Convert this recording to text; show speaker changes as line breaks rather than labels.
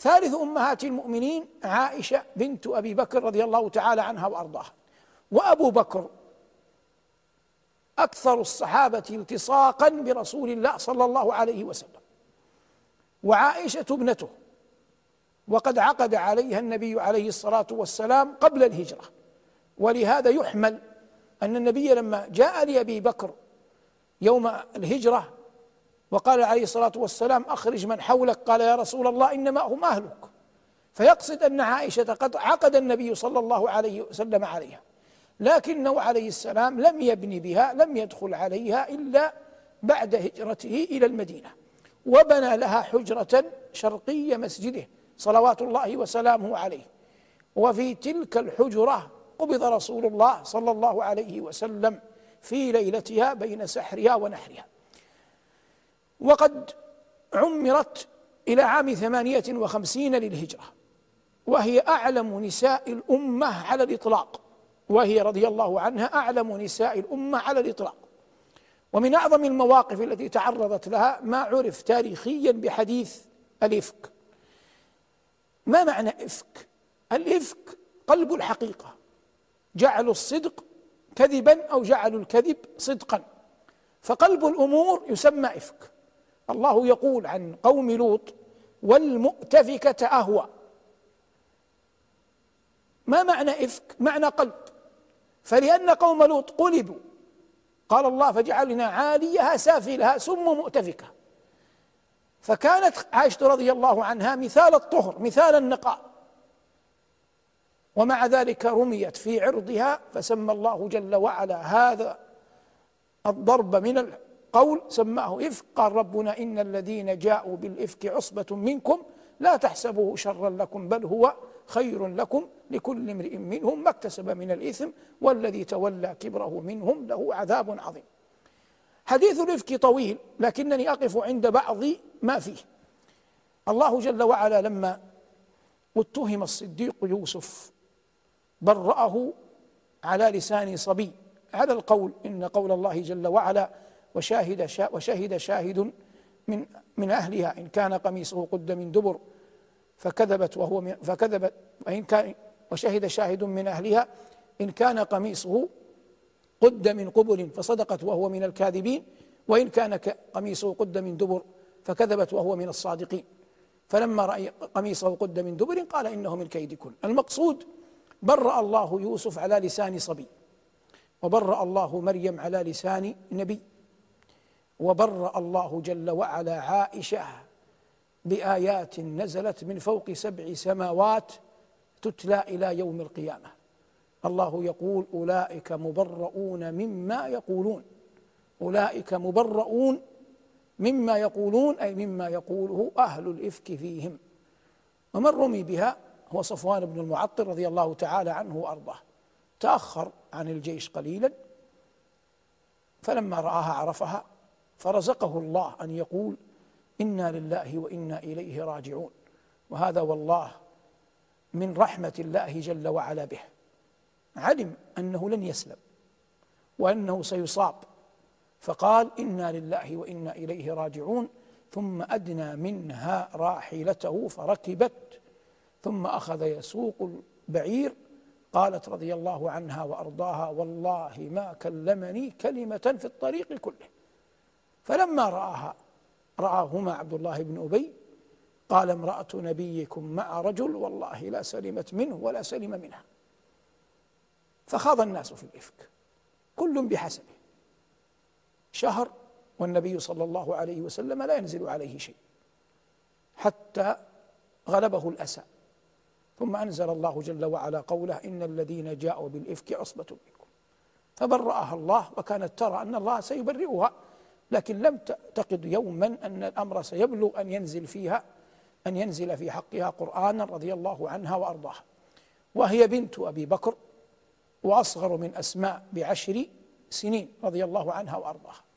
ثالث أمهات المؤمنين عائشة بنت أبي بكر رضي الله تعالى عنها وأرضاها. وأبو بكر أكثر الصحابة التصاقا برسول الله صلى الله عليه وسلم، وعائشة ابنته، وقد عقد عليها النبي عليه الصلاة والسلام قبل الهجرة. ولهذا يحمل أن النبي لما جاء لأبي بكر يوم الهجرة وقال عليه الصلاة والسلام أخرج من حولك، قال يا رسول الله إنما هم أهلك، فيقصد أن عائشة قد عقد النبي صلى الله عليه وسلم عليها، لكنه عليه السلام لم يبني بها، لم يدخل عليها إلا بعد هجرته إلى المدينة، وبنى لها حجرة شرقي مسجده صلوات الله وسلامه عليه. وفي تلك الحجرة قبض رسول الله صلى الله عليه وسلم في ليلتها بين سحرها ونحرها. وقد عمرت إلى عام 58 للهجرة، وهي أعلم نساء الأمة على الإطلاق، وهي رضي الله عنها أعلم نساء الأمة على الإطلاق. ومن أعظم المواقف التي تعرضت لها ما عرف تاريخيا بحديث الإفك. ما معنى إفك؟ الإفك قلب الحقيقة، جعلوا الصدق كذبا أو جعلوا الكذب صدقا، فقلب الأمور يسمى إفك. الله يقول عن قوم لوط والمؤتفكة أهوى. ما معنى إفك؟ معنى قلب. فلأن قوم لوط قلبوا قال الله فجعلنا عاليها سافلها سم مؤتفكة، فكانت عائشة رضي الله عنها مثال الطهر مثال النقاء، ومع ذلك رميت في عرضها، فسمى الله جل وعلا هذا الضرب من القول سماه إفك. قال ربنا إن الذين جاءوا بالإفك عصبة منكم لا تحسبوه شرا لكم بل هو خير لكم لكل امرئ منهم ما اكتسب من الإثم والذي تولى كبره منهم له عذاب عظيم. حديث الإفك طويل، لكنني أقف عند بعض ما فيه. الله جل وعلا لما اتهم الصديق يوسف برأه على لسان صبي، على القول إن قول الله جل وعلا وشهد شاهد من أهلها إن كان قميصه قد من دبر فكذبت وشهد شاهد من أهلها إن كان قميصه قد من قبل فصدقت وهو من الكاذبين وإن كان قميصه قد من دبر فكذبت وهو من الصادقين. فلما رأى قميصه قد من دبر قال إنه من كيدكن. المقصود برأ الله يوسف على لسان صبي، وبرأ الله مريم على لسان نبي، وبرأ الله جل وعلا عائشة بآيات نزلت من فوق 7 سماوات تتلى إلى يوم القيامة. الله يقول أولئك مبرؤون مما يقولون، أولئك مبرؤون مما يقولون أي مما يقوله أهل الإفك فيهم. ومن رمي بها هو صفوان بن المعطل رضي الله تعالى عنه وأرضاه، تأخر عن الجيش قليلا، فلما رآها عرفها، فرزقه الله أن يقول إنا لله وإنا إليه راجعون. وهذا والله من رحمة الله جل وعلا به، علم أنه لن يسلم وأنه سيصاب، فقال إنا لله وإنا إليه راجعون، ثم أدنى منها راحلته فركبت، ثم أخذ يسوق البعير. قالت رضي الله عنها وأرضاها والله ما كلمني كلمة في الطريق كله. فلما رآهما عبد الله بن أبي قال امرأة نبيكم مع رجل والله لا سلمت منه ولا سلم منها. فخاض الناس في الإفك كل بحسبه. شهر والنبي صلى الله عليه وسلم لا ينزل عليه شيء حتى غلبه الأسى، ثم أنزل الله جل وعلا قوله إن الذين جاءوا بالإفك عصبة منكم، فبرأها الله، وكانت ترى أن الله سيبرئها، لكن لم تعتقد يوما أن الأمر سيبلغ أن ينزل في حقها قرآنا رضي الله عنها وأرضاها. وهي بنت أبي بكر وأصغر من أسماء ب10 سنين رضي الله عنها وأرضاها.